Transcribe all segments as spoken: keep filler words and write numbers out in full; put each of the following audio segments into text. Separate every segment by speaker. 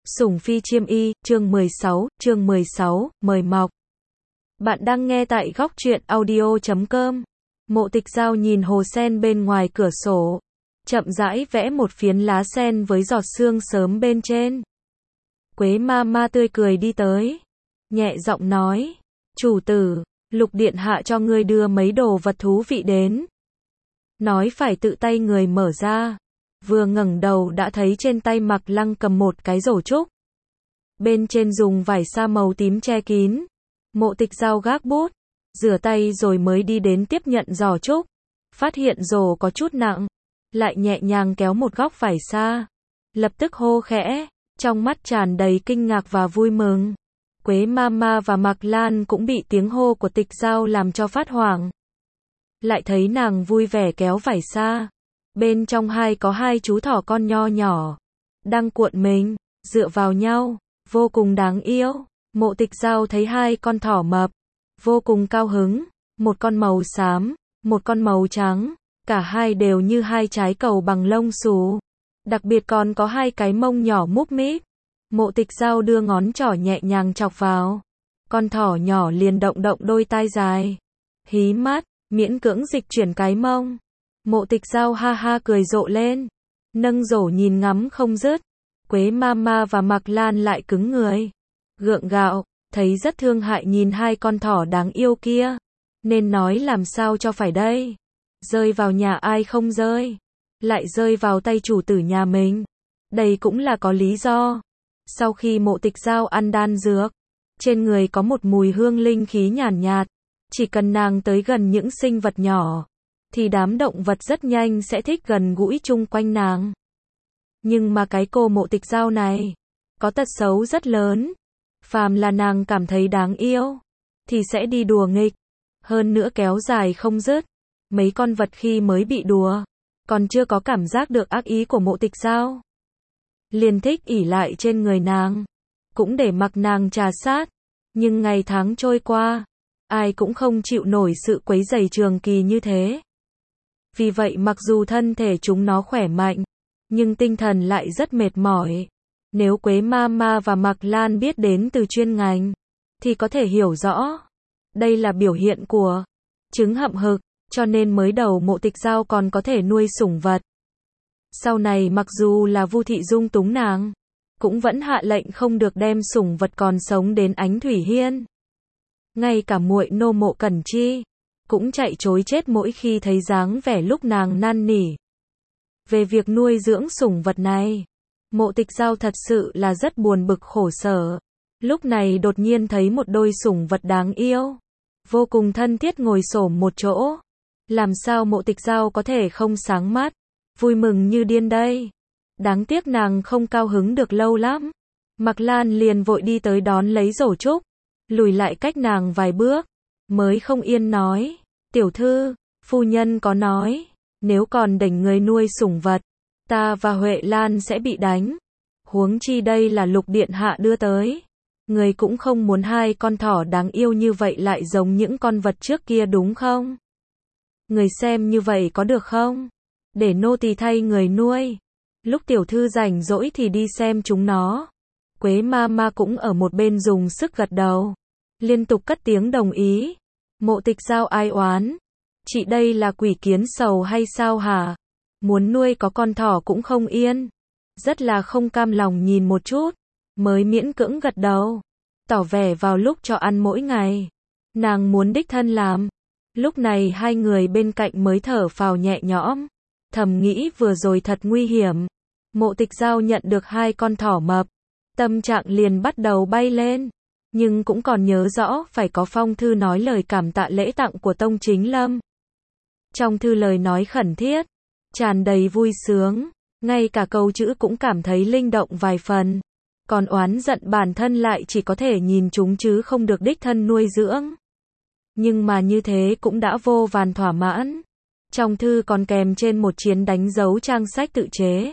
Speaker 1: Sủng Phi Chiêm Y, chương mười sáu, chương mười sáu, mời mọc. Bạn đang nghe tại góc truyện audio chấm com. Mộ Tịch Giao nhìn hồ sen bên ngoài cửa sổ, chậm rãi vẽ một phiến lá sen với giọt sương sớm bên trên. Quế ma ma tươi cười đi tới, nhẹ giọng nói, chủ tử, Lục điện hạ cho ngươi đưa mấy đồ vật thú vị đến. Nói phải tự tay người mở ra. Vừa ngẩng đầu đã thấy trên tay Mạc Lăng cầm một cái rổ trúc. Bên trên dùng vải sa màu tím che kín. Mộ Tịch Giao gác bút, rửa tay rồi mới đi đến tiếp nhận giỏ trúc. Phát hiện rổ có chút nặng, lại nhẹ nhàng kéo một góc vải sa. Lập tức hô khẽ, trong mắt tràn đầy kinh ngạc và vui mừng. Quế ma ma và Mạc Lan cũng bị tiếng hô của Tịch Giao làm cho phát hoảng. Lại thấy nàng vui vẻ kéo vải sa. Bên trong hai có hai chú thỏ con nho nhỏ, đang cuộn mình, dựa vào nhau, vô cùng đáng yêu. Mộ Tịch Giao thấy hai con thỏ mập, vô cùng cao hứng, một con màu xám, một con màu trắng, cả hai đều như hai trái cầu bằng lông xù. Đặc biệt còn có hai cái mông nhỏ múp míp. Mộ Tịch Giao đưa ngón trỏ nhẹ nhàng chọc vào. Con thỏ nhỏ liền động động đôi tai dài, hí mắt, miễn cưỡng dịch chuyển cái mông. Mộ Tịch Giao ha ha cười rộ lên, nâng rổ nhìn ngắm không dứt. Quế ma ma và Mạc Lan lại cứng người, gượng gạo, thấy rất thương hại nhìn hai con thỏ đáng yêu kia. Nên nói làm sao cho phải đây? Rơi vào nhà ai không rơi, lại rơi vào tay chủ tử nhà mình. Đây cũng là có lý do. Sau khi Mộ Tịch Giao ăn đan dược, trên người có một mùi hương linh khí nhàn nhạt, nhạt. Chỉ cần nàng tới gần những sinh vật nhỏ, thì đám động vật rất nhanh sẽ thích gần gũi chung quanh nàng. Nhưng mà cái cô Mộ Tịch Giao này, có tật xấu rất lớn. Phàm là nàng cảm thấy đáng yêu, thì sẽ đi đùa nghịch. Hơn nữa kéo dài không dứt. Mấy con vật khi mới bị đùa, còn chưa có cảm giác được ác ý của Mộ Tịch Giao, liền thích ỷ lại trên người nàng, cũng để mặc nàng trà sát. Nhưng ngày tháng trôi qua, ai cũng không chịu nổi sự quấy rầy trường kỳ như thế. Vì vậy mặc dù thân thể chúng nó khỏe mạnh, nhưng tinh thần lại rất mệt mỏi. Nếu Quế ma ma và Mạc Lan biết đến từ chuyên ngành, thì có thể hiểu rõ. Đây là biểu hiện của chứng hậm hực, cho nên mới đầu Mộ Tịch Giao còn có thể nuôi sủng vật. Sau này mặc dù là Vu Thị dung túng nàng, cũng vẫn hạ lệnh không được đem sủng vật còn sống đến Ánh Thủy Hiên. Ngay cả muội nô Mộ Cẩn Chi cũng chạy trối chết mỗi khi thấy dáng vẻ lúc nàng năn nỉ. Về việc nuôi dưỡng sủng vật này, Mộ Tịch Giao thật sự là rất buồn bực khổ sở. Lúc này đột nhiên thấy một đôi sủng vật đáng yêu, vô cùng thân thiết ngồi xổm một chỗ. Làm sao Mộ Tịch Giao có thể không sáng mắt, vui mừng như điên đây. Đáng tiếc nàng không cao hứng được lâu lắm. Mạc Lan liền vội đi tới đón lấy rổ trúc, lùi lại cách nàng vài bước, mới không yên nói, tiểu thư, phu nhân có nói, nếu còn đỉnh người nuôi sủng vật, ta và Huệ Lan sẽ bị đánh. Huống chi đây là Lục điện hạ đưa tới. Người cũng không muốn hai con thỏ đáng yêu như vậy lại giống những con vật trước kia đúng không? Người xem như vậy có được không? Để nô tỳ thay người nuôi. Lúc tiểu thư rảnh rỗi thì đi xem chúng nó. Quế ma ma cũng ở một bên dùng sức gật đầu, liên tục cất tiếng đồng ý. Mộ Tịch Giao ai oán, chị đây là quỷ kiến sầu hay sao hả? Muốn nuôi có con thỏ cũng không yên. Rất là không cam lòng nhìn một chút, mới miễn cưỡng gật đầu, tỏ vẻ vào lúc cho ăn mỗi ngày, nàng muốn đích thân làm. Lúc này hai người bên cạnh mới thở phào nhẹ nhõm, thầm nghĩ vừa rồi thật nguy hiểm. Mộ Tịch Giao nhận được hai con thỏ mập, tâm trạng liền bắt đầu bay lên, nhưng cũng còn nhớ rõ phải có phong thư nói lời cảm tạ lễ tặng của Tông Chính Lâm. Trong thư lời nói khẩn thiết, tràn đầy vui sướng, ngay cả câu chữ cũng cảm thấy linh động vài phần. Còn oán giận bản thân lại chỉ có thể nhìn chúng chứ không được đích thân nuôi dưỡng. Nhưng mà như thế cũng đã vô vàn thỏa mãn. Trong thư còn kèm trên một chiến đánh dấu trang sách tự chế,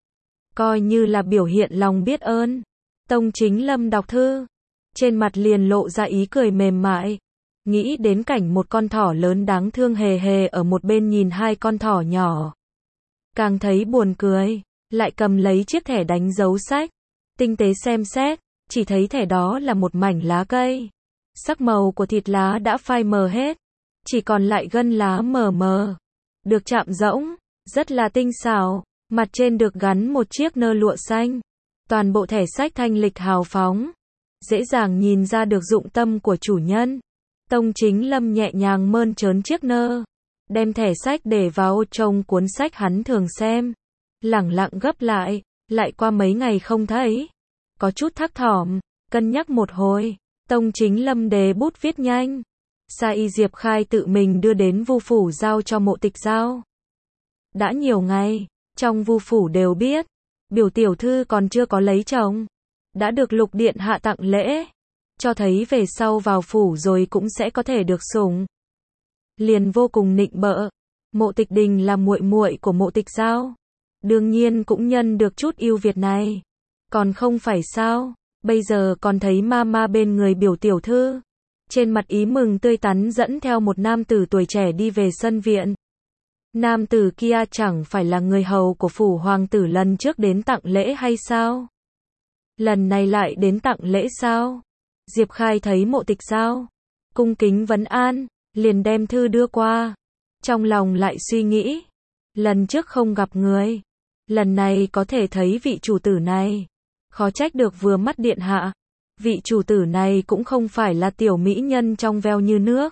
Speaker 1: coi như là biểu hiện lòng biết ơn. Tông Chính Lâm đọc thư, trên mặt liền lộ ra ý cười mềm mại. Nghĩ đến cảnh một con thỏ lớn đáng thương hề hề ở một bên nhìn hai con thỏ nhỏ, càng thấy buồn cười. Lại cầm lấy chiếc thẻ đánh dấu sách, Tinh tế xem xét, chỉ thấy thẻ đó là một mảnh lá cây. Sắc màu của thịt lá đã phai mờ hết, chỉ còn lại gân lá mờ mờ. Được chạm rỗng, rất là tinh xảo, mặt trên được gắn một chiếc nơ lụa xanh. Toàn bộ thẻ sách thanh lịch hào phóng, dễ dàng nhìn ra được dụng tâm của chủ nhân. Tông Chính Lâm nhẹ nhàng mơn trớn chiếc nơ, đem thẻ sách để vào trong cuốn sách hắn thường xem. Lẳng lặng gấp lại, lại qua mấy ngày không thấy. Có chút thắc thỏm, cân nhắc một hồi, Tông Chính Lâm đề bút viết nhanh. Sa y Diệp Khai tự mình đưa đến Vu phủ giao cho Mộ Tịch Giao. Đã nhiều ngày, trong Vu phủ đều biết, biểu tiểu thư còn chưa có lấy chồng, đã được Lục điện hạ tặng lễ, cho thấy về sau vào phủ rồi cũng sẽ có thể được sủng. Liền vô cùng nịnh bợ. Mộ Tịch Đình là muội muội của Mộ Tịch Giao, đương nhiên cũng nhân được chút ưu việt này. Còn không phải sao, bây giờ còn thấy mama bên người biểu tiểu thư, trên mặt ý mừng tươi tắn dẫn theo một nam tử tuổi trẻ đi về sân viện. Nam tử kia chẳng phải là người hầu của phủ hoàng tử lần trước đến tặng lễ hay sao? Lần này lại đến tặng lễ sao? Diệp Khai thấy Mộ Tịch Giao, cung kính vấn an, liền đem thư đưa qua. Trong lòng lại suy nghĩ, lần trước không gặp người, lần này có thể thấy vị chủ tử này, khó trách được vừa mắt điện hạ. Vị chủ tử này cũng không phải là tiểu mỹ nhân trong veo như nước.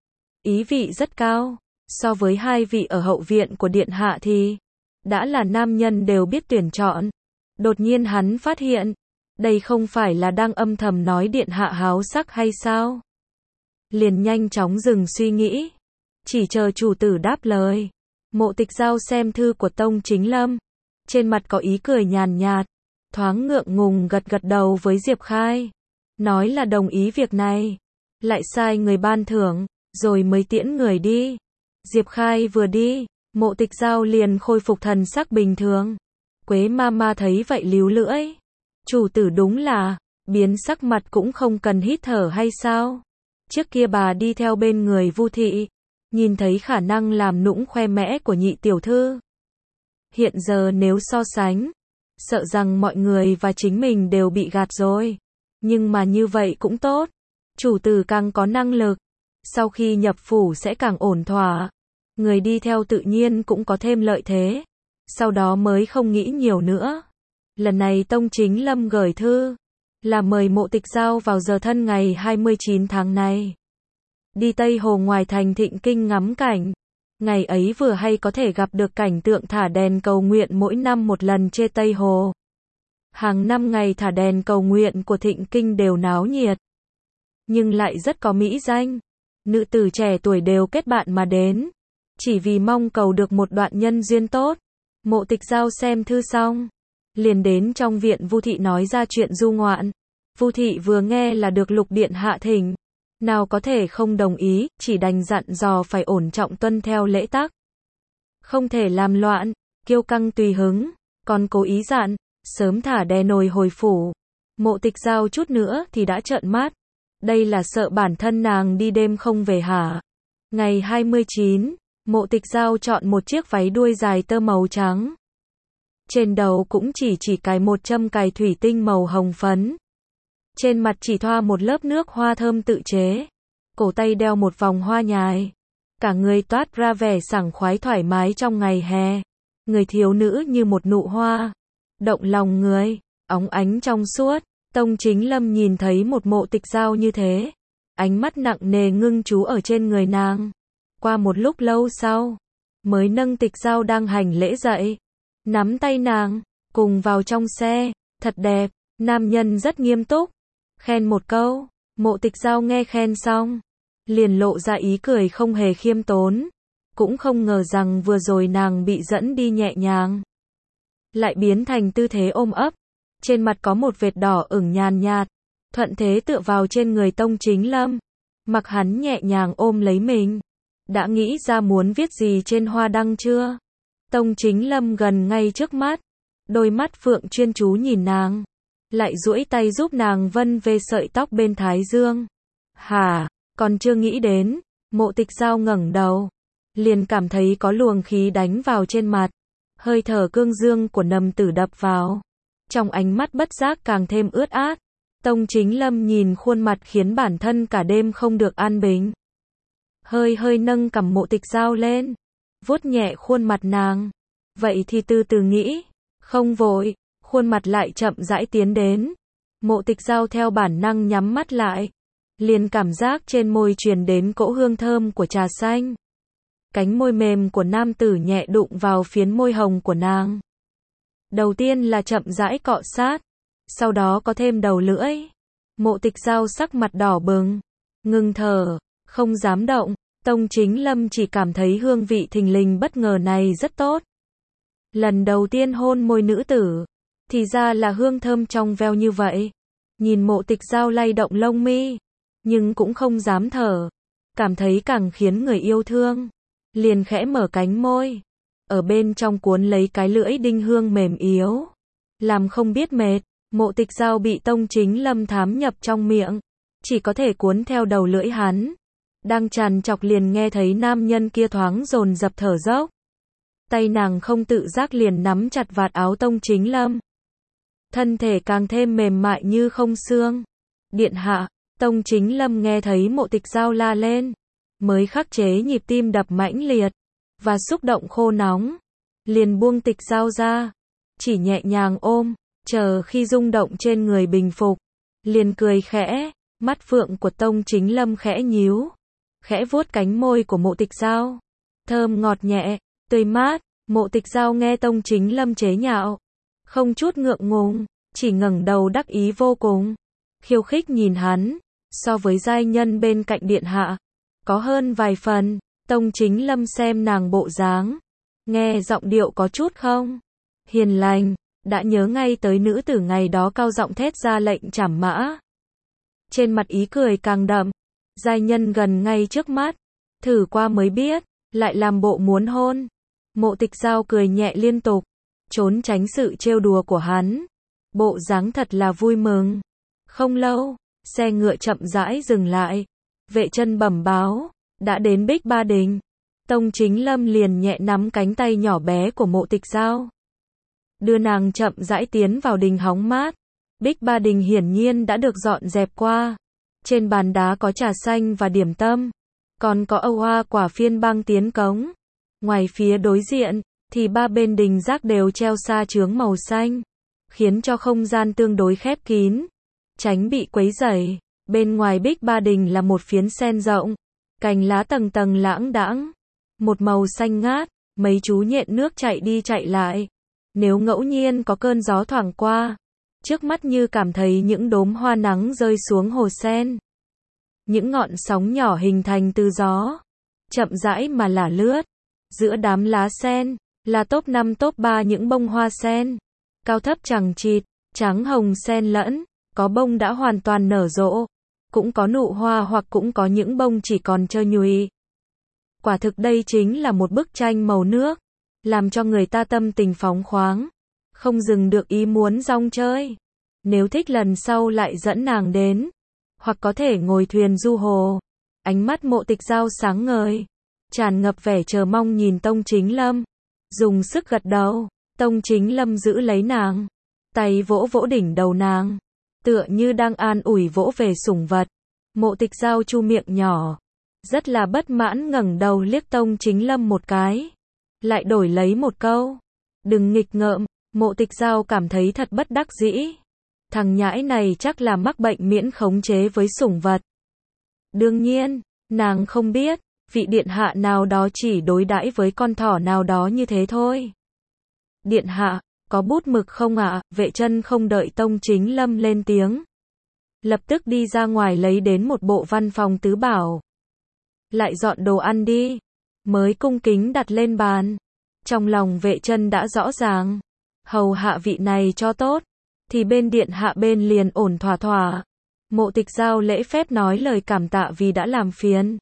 Speaker 1: Ý vị rất cao, so với hai vị ở hậu viện của điện hạ thì đã là nam nhân đều biết tuyển chọn. Đột nhiên hắn phát hiện, đây không phải là đang âm thầm nói điện hạ háo sắc hay sao? Liền nhanh chóng dừng suy nghĩ, chỉ chờ chủ tử đáp lời. Mộ Tịch Giao xem thư của Tông Chính Lâm, trên mặt có ý cười nhàn nhạt, thoáng ngượng ngùng gật gật đầu với Diệp Khai, nói là đồng ý việc này, lại sai người ban thưởng, rồi mới tiễn người đi. Diệp Khai vừa đi, Mộ Tịch Giao liền khôi phục thần sắc bình thường. Quế Mama thấy vậy líu lưỡi, chủ tử đúng là biến sắc mặt cũng không cần hít thở hay sao? Trước kia bà đi theo bên người Vu thị, nhìn thấy khả năng làm nũng khoe mẽ của nhị tiểu thư. Hiện giờ nếu so sánh, sợ rằng mọi người và chính mình đều bị gạt rồi. Nhưng mà như vậy cũng tốt, chủ tử càng có năng lực, sau khi nhập phủ sẽ càng ổn thỏa. Người đi theo tự nhiên cũng có thêm lợi thế, sau đó mới không nghĩ nhiều nữa. Lần này Tông Chính Lâm gửi thư, là mời Mộ Tịch Giao vào giờ thân ngày hai mươi chín tháng này. Đi Tây Hồ ngoài thành Thịnh Kinh ngắm cảnh. Ngày ấy vừa hay có thể gặp được cảnh tượng thả đèn cầu nguyện mỗi năm một lần trên Tây Hồ. Hàng năm ngày thả đèn cầu nguyện của Thịnh Kinh đều náo nhiệt, nhưng lại rất có mỹ danh. Nữ tử trẻ tuổi đều kết bạn mà đến, chỉ vì mong cầu được một đoạn nhân duyên tốt. Mộ Tịch Giao xem thư xong, liền đến trong viện Vu thị nói ra chuyện du ngoạn. Vu thị vừa nghe là được Lục điện hạ thỉnh, nào có thể không đồng ý, chỉ đành dặn dò phải ổn trọng tuân theo lễ tắc, không thể làm loạn, kiêu căng tùy hứng, còn cố ý dặn sớm thả đè nồi hồi phủ. Mộ Tịch Giao chút nữa thì đã trợn mắt, đây là sợ bản thân nàng đi đêm không về hả? Ngày hai mươi chín, Mộ Tịch Giao chọn một chiếc váy đuôi dài tơ màu trắng, trên đầu cũng chỉ chỉ cài một châm cài thủy tinh màu hồng phấn, trên mặt chỉ thoa một lớp nước hoa thơm tự chế, cổ tay đeo một vòng hoa nhài, cả người toát ra vẻ sảng khoái thoải mái trong ngày hè. Người thiếu nữ như một nụ hoa, động lòng người, óng ánh trong suốt. Tông Chính Lâm nhìn thấy một Mộ Tịch Giao như thế, ánh mắt nặng nề ngưng chú ở trên người nàng. Qua một lúc lâu sau, mới nâng Tịch Giao đang hành lễ dậy, nắm tay nàng, cùng vào trong xe. Thật đẹp. Nam nhân rất nghiêm túc, khen một câu. Mộ Tịch Giao nghe khen xong, liền lộ ra ý cười không hề khiêm tốn, cũng không ngờ rằng vừa rồi nàng bị dẫn đi nhẹ nhàng, lại biến thành tư thế ôm ấp, trên mặt có một vệt đỏ ửng nhàn nhạt, thuận thế tựa vào trên người Tông Chính Lâm, mặc hắn nhẹ nhàng ôm lấy mình. Đã nghĩ ra muốn viết gì trên hoa đăng chưa? Tông Chính Lâm gần ngay trước mắt, đôi mắt phượng chuyên chú nhìn nàng, lại duỗi tay giúp nàng vân về sợi tóc bên thái dương. Hả, còn chưa nghĩ đến. Mộ Tịch Giao ngẩng đầu, liền cảm thấy có luồng khí đánh vào trên mặt, hơi thở cương dương của nầm tử đập vào, trong ánh mắt bất giác càng thêm ướt át. Tông Chính Lâm nhìn khuôn mặt khiến bản thân cả đêm không được an bình. Hơi hơi nâng cằm Mộ Tịch Giao lên, vuốt nhẹ khuôn mặt nàng. Vậy thì từ từ nghĩ, không vội, khuôn mặt lại chậm rãi tiến đến. Mộ Tịch Giao theo bản năng nhắm mắt lại, liền cảm giác trên môi truyền đến cỗ hương thơm của trà xanh. Cánh môi mềm của nam tử nhẹ đụng vào phiến môi hồng của nàng. Đầu tiên là chậm rãi cọ sát, sau đó có thêm đầu lưỡi. Mộ Tịch Giao sắc mặt đỏ bừng, ngừng thở, không dám động. Tông Chính Lâm chỉ cảm thấy hương vị thình lình bất ngờ này rất tốt. Lần đầu tiên hôn môi nữ tử, thì ra là hương thơm trong veo như vậy. Nhìn Mộ Tịch Giao lay động lông mi, nhưng cũng không dám thở, cảm thấy càng khiến người yêu thương. Liền khẽ mở cánh môi, ở bên trong cuốn lấy cái lưỡi đinh hương mềm yếu, làm không biết mệt. Mộ Tịch Giao bị Tông Chính Lâm thám nhập trong miệng, chỉ có thể cuốn theo đầu lưỡi hắn. Đang tràn trọc liền nghe thấy nam nhân kia thoáng dồn dập thở dốc. Tay nàng không tự giác liền nắm chặt vạt áo Tông Chính Lâm. Thân thể càng thêm mềm mại như không xương. Điện hạ, Tông Chính Lâm nghe thấy Mộ Tịch Giao la lên, mới khắc chế nhịp tim đập mãnh liệt, và xúc động khô nóng. Liền buông Tịch Giao ra, chỉ nhẹ nhàng ôm, chờ khi rung động trên người bình phục. Liền cười khẽ, mắt phượng của Tông Chính Lâm khẽ nhíu, khẽ vuốt cánh môi của Mộ Tịch Giao. Thơm ngọt nhẹ, tươi mát. Mộ Tịch Giao nghe Tông Chính Lâm chế nhạo, không chút ngượng ngùng, chỉ ngẩng đầu đắc ý vô cùng, khiêu khích nhìn hắn. So với giai nhân bên cạnh điện hạ, có hơn vài phần. Tông Chính Lâm xem nàng bộ dáng, nghe giọng điệu có chút không hiền lành, đã nhớ ngay tới nữ tử ngày đó cao giọng thét ra lệnh trảm mã. Trên mặt ý cười càng đậm, giai nhân gần ngay trước mắt, thử qua mới biết, lại làm bộ muốn hôn. Mộ Tịch Giao cười nhẹ liên tục, trốn tránh sự trêu đùa của hắn. Bộ dáng thật là vui mừng. Không lâu, xe ngựa chậm rãi dừng lại. Vệ chân bẩm báo, đã đến Bích Ba Đình. Tông Chính Lâm liền nhẹ nắm cánh tay nhỏ bé của Mộ Tịch Giao, đưa nàng chậm rãi tiến vào đình hóng mát. Bích Ba Đình hiển nhiên đã được dọn dẹp qua. Trên bàn đá có trà xanh và điểm tâm, còn có âu hoa quả phiên băng tiến cống. Ngoài phía đối diện, thì ba bên đình giác đều treo sa chướng màu xanh, khiến cho không gian tương đối khép kín, tránh bị quấy rầy. Bên ngoài Bích Ba Đình là một phiến sen rộng, cành lá tầng tầng lãng đãng, một màu xanh ngát, mấy chú nhện nước chạy đi chạy lại. Nếu ngẫu nhiên có cơn gió thoảng qua, trước mắt như cảm thấy những đốm hoa nắng rơi xuống hồ sen. Những ngọn sóng nhỏ hình thành từ gió, chậm rãi mà lả lướt. Giữa đám lá sen, là top năm top ba những bông hoa sen, cao thấp chằng chịt, trắng hồng xen lẫn, có bông đã hoàn toàn nở rộ, cũng có nụ hoa hoặc cũng có những bông chỉ còn trơ nhụy. Quả thực đây chính là một bức tranh màu nước, làm cho người ta tâm tình phóng khoáng, không dừng được ý muốn rong chơi. Nếu thích lần sau lại dẫn nàng đến, hoặc có thể ngồi thuyền du hồ. Ánh mắt Mộ Tịch Giao sáng ngời, tràn ngập vẻ chờ mong nhìn Tông Chính Lâm, dùng sức gật đầu. Tông Chính Lâm giữ lấy nàng, tay vỗ vỗ đỉnh đầu nàng, tựa như đang an ủi vỗ về sủng vật. Mộ Tịch Giao chu miệng nhỏ, rất là bất mãn ngẩng đầu liếc Tông Chính Lâm một cái, lại đổi lấy một câu, đừng nghịch ngợm. Mộ Tịch Giao cảm thấy thật bất đắc dĩ, thằng nhãi này chắc là mắc bệnh miễn khống chế với sủng vật. Đương nhiên, nàng không biết, vị điện hạ nào đó chỉ đối đãi với con thỏ nào đó như thế thôi. Điện hạ, có bút mực không ạ? Vệ chân không đợi Tông Chính Lâm lên tiếng, lập tức đi ra ngoài lấy đến một bộ văn phòng tứ bảo. Lại dọn đồ ăn đi, mới cung kính đặt lên bàn. Trong lòng Vệ chân đã rõ ràng, hầu hạ vị này cho tốt, thì bên điện hạ bên liền ổn thỏa thỏa. Mộ Tịch Giao lễ phép nói lời cảm tạ vì đã làm phiền,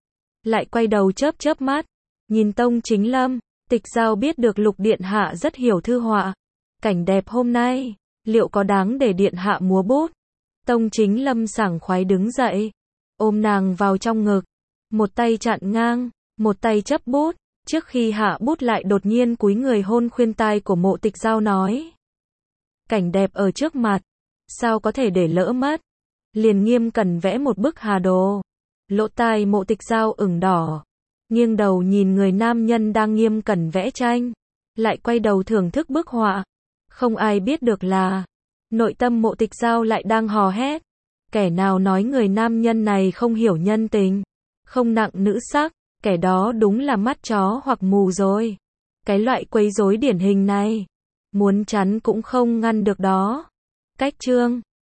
Speaker 1: lại quay đầu chớp chớp mắt, nhìn Tông Chính Lâm. Tịch Giao biết được Lục điện hạ rất hiểu thư họa, cảnh đẹp hôm nay, liệu có đáng để điện hạ múa bút? Tông Chính Lâm sảng khoái đứng dậy, ôm nàng vào trong ngực, một tay chặn ngang, một tay chấp bút. Trước khi hạ bút lại đột nhiên cúi người hôn khuyên tai của Mộ Tịch Giao nói, cảnh đẹp ở trước mặt, sao có thể để lỡ mất. Liền nghiêm cẩn vẽ một bức hà đồ. Lỗ tai Mộ Tịch Giao ửng đỏ, nghiêng đầu nhìn người nam nhân đang nghiêm cẩn vẽ tranh, lại quay đầu thưởng thức bức họa. Không ai biết được là, nội tâm Mộ Tịch Giao lại đang hò hét. Kẻ nào nói người nam nhân này không hiểu nhân tình, không nặng nữ sắc, kẻ đó đúng là mắt chó hoặc mù rồi. Cái loại quấy rối điển hình này, muốn chắn cũng không ngăn được đó. Cách chương